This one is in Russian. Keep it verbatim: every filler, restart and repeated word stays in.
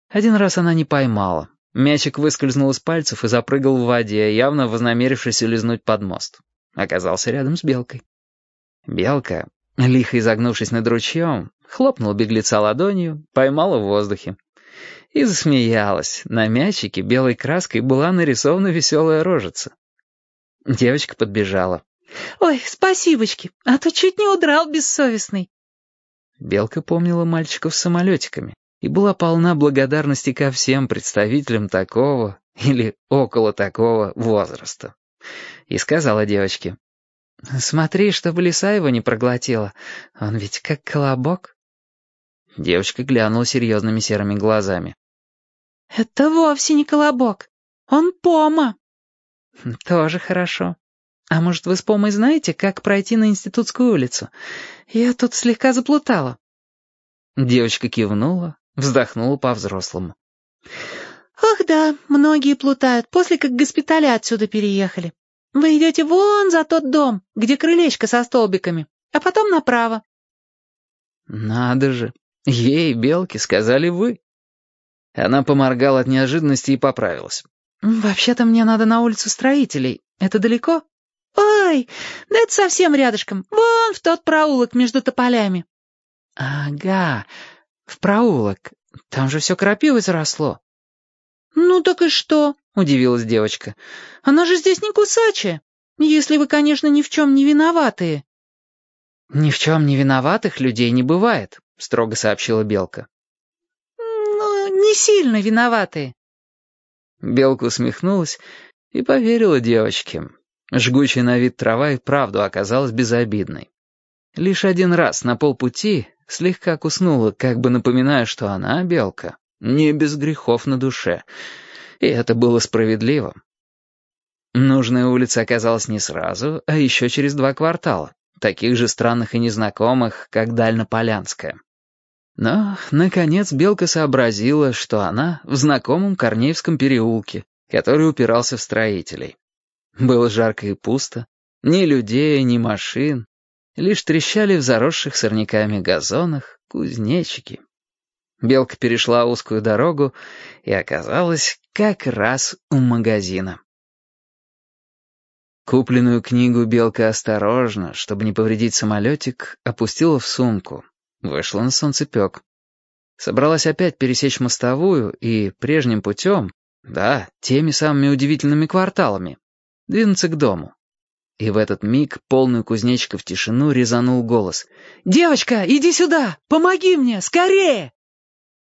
Один раз она не поймала. Мячик выскользнул из пальцев и запрыгал в воде, явно вознамерившись улизнуть под мост. Оказался рядом с белкой. Белка, лихо изогнувшись над ручьем, хлопнула беглеца ладонью, поймала в воздухе. И засмеялась. На мячике белой краской была нарисована веселая рожица. Девочка подбежала. «Ой, спасибочки, а то чуть не удрал бессовестный». Белка помнила мальчиков с самолетиками и была полна благодарности ко всем представителям такого или около такого возраста. И сказала девочке: «Смотри, чтобы лиса его не проглотила, он ведь как колобок». Девочка глянула серьезными серыми глазами. «Это вовсе не колобок, он пома». «Тоже хорошо. А может, вы с Помой знаете, как пройти на Институтскую улицу? Я тут слегка заплутала». Девочка кивнула, вздохнула по-взрослому. «Ах да, многие плутают, после как госпитали отсюда переехали. Вы идете вон за тот дом, где крылечко со столбиками, а потом направо». «Надо же, ей, Белке, сказали вы». Она поморгала от неожиданности и поправилась. «Вообще-то мне надо на улицу Строителей. Это далеко?» «Ой, да это совсем рядышком, вон в тот проулок между тополями». «Ага, в проулок. Там же все крапивой заросло». «Ну так и что?» — удивилась девочка. «Она же здесь не кусачая, если вы, конечно, ни в чем не виноватые». «Ни в чем не виноватых людей не бывает», — строго сообщила Белка. «Ну, не сильно виноватые». Белка усмехнулась и поверила девочке. Жгучая на вид трава и вправду оказалась безобидной. Лишь один раз на полпути слегка куснула, как бы напоминая, что она, Белка, не без грехов на душе. И это было справедливо. Нужная улица оказалась не сразу, а еще через два квартала, таких же странных и незнакомых, как Дальнополянская. Но, наконец, Белка сообразила, что она в знакомом Корнеевском переулке, который упирался в Строителей. Было жарко и пусто, ни людей, ни машин, лишь трещали в заросших сорняками газонах кузнечики. Белка перешла узкую дорогу и оказалась как раз у магазина. Купленную книгу Белка осторожно, чтобы не повредить самолетик, опустила в сумку. Вышла на солнцепек. Собралась опять пересечь мостовую и прежним путем, да, теми самыми удивительными кварталами, двинуться к дому. И в этот миг полную кузнечиков тишину резанул голос. «Девочка, иди сюда! Помоги мне! Скорее!»